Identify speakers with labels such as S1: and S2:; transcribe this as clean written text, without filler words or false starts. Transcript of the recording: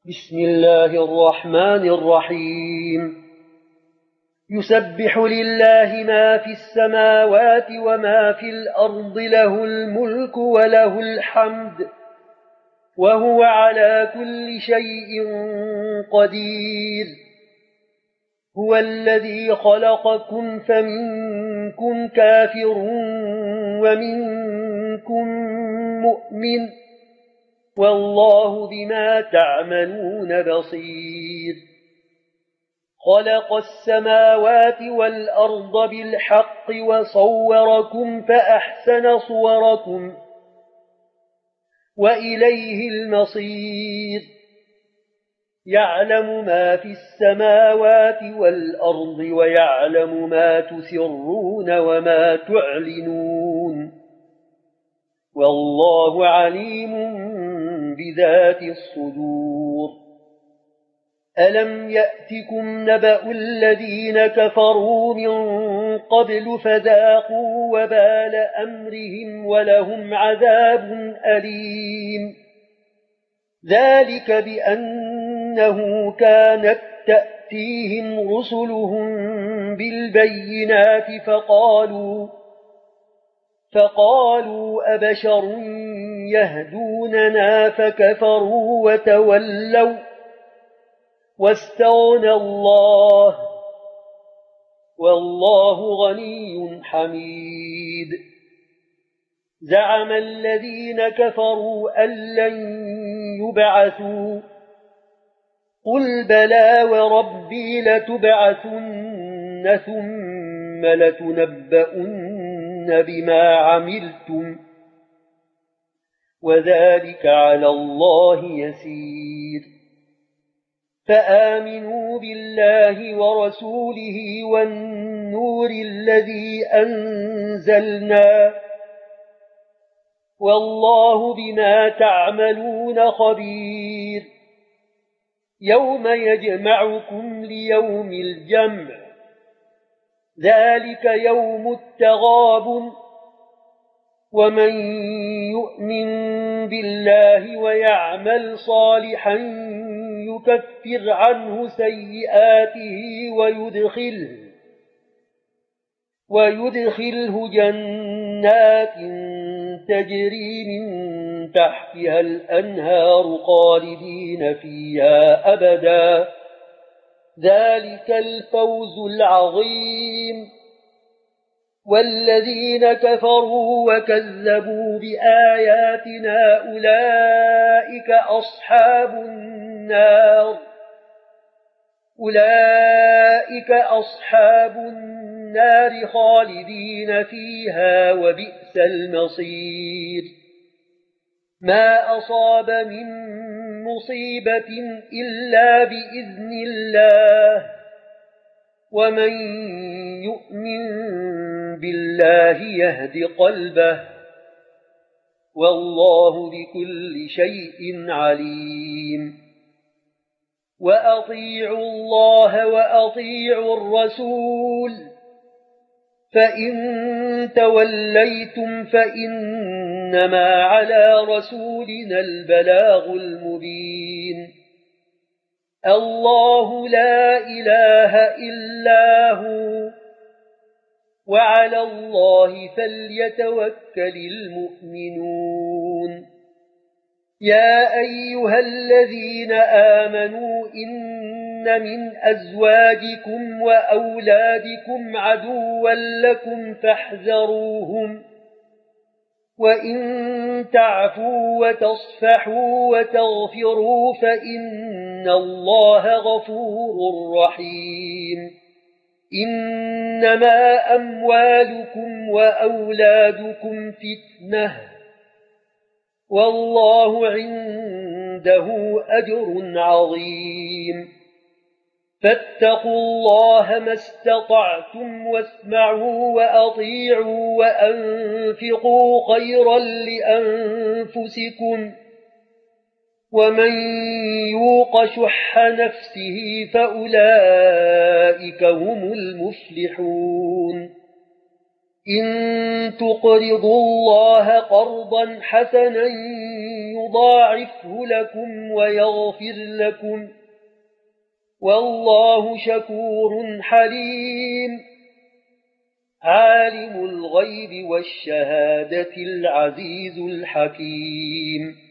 S1: بسم الله الرحمن الرحيم يسبح لله ما في السماوات وما في الأرض له الملك وله الحمد وهو على كل شيء قدير هو الذي خلقكم فمنكم كافر ومنكم مؤمن والله بما تعملون بصير خلق السماوات والأرض بالحق وصوركم فأحسن صوركم وإليه المصير يعلم ما في السماوات والأرض ويعلم ما تسرون وما تعلنون والله عليم بذات الصدور ألم يأتكم نبأ الذين كفروا من قبل فذاقوا وبال أمرهم ولهم عذاب أليم ذلك بأنه كانت تأتيهم رسلهم بالبينات فقالوا أبشر يهدوننا فكفروا وتولوا واستغنى الله والله غني حميد زعم الذين كفروا أن لن يبعثوا قل بلى وربي لتبعثن ثم لتنبؤن بما عملتم وذلك على الله يسير فآمنوا بالله ورسوله والنور الذي أنزلنا والله بما تعملون خبير يوم يجمعكم ليوم الجمع ذلك يوم التغابن ومن يؤمن بالله ويعمل صالحا يكفر عنه سيئاته ويدخله جنات تجري من تحتها الأنهار خالدين فيها أبدا ذلك الفوز العظيم والذين كفروا وكذبوا بآياتنا أولئك أصحاب النار خالدين فيها وبئس المصير ما أصاب من مصيبة إلا بإذن الله ومن يؤمن بالله يهد قلبه والله بكل شيء عليم وأطيعوا الله وأطيعوا الرسول فإن توليتم فإنما على رسولنا البلاغ المبين الله لا إله إلا هو وعلى الله فليتوكل المؤمنون يا أيها الذين آمنوا إن من أزواجكم وأولادكم عدوا لكم فاحذروهم وإن تعفوا وتصفحوا وتغفروا فإن الله غفور رحيم إنما أموالكم وأولادكم فتنة والله عنده أجر عظيم فاتقوا الله ما استطعتم واسمعوا وأطيعوا وأنفقوا خيرا لأنفسكم ومن يوق شح نفسه فأولئك هم المفلحون إن تقرضوا الله قرضا حسنا يضاعفه لكم ويغفر لكم والله شكور حليم عالم الغيب والشهادة العزيز الحكيم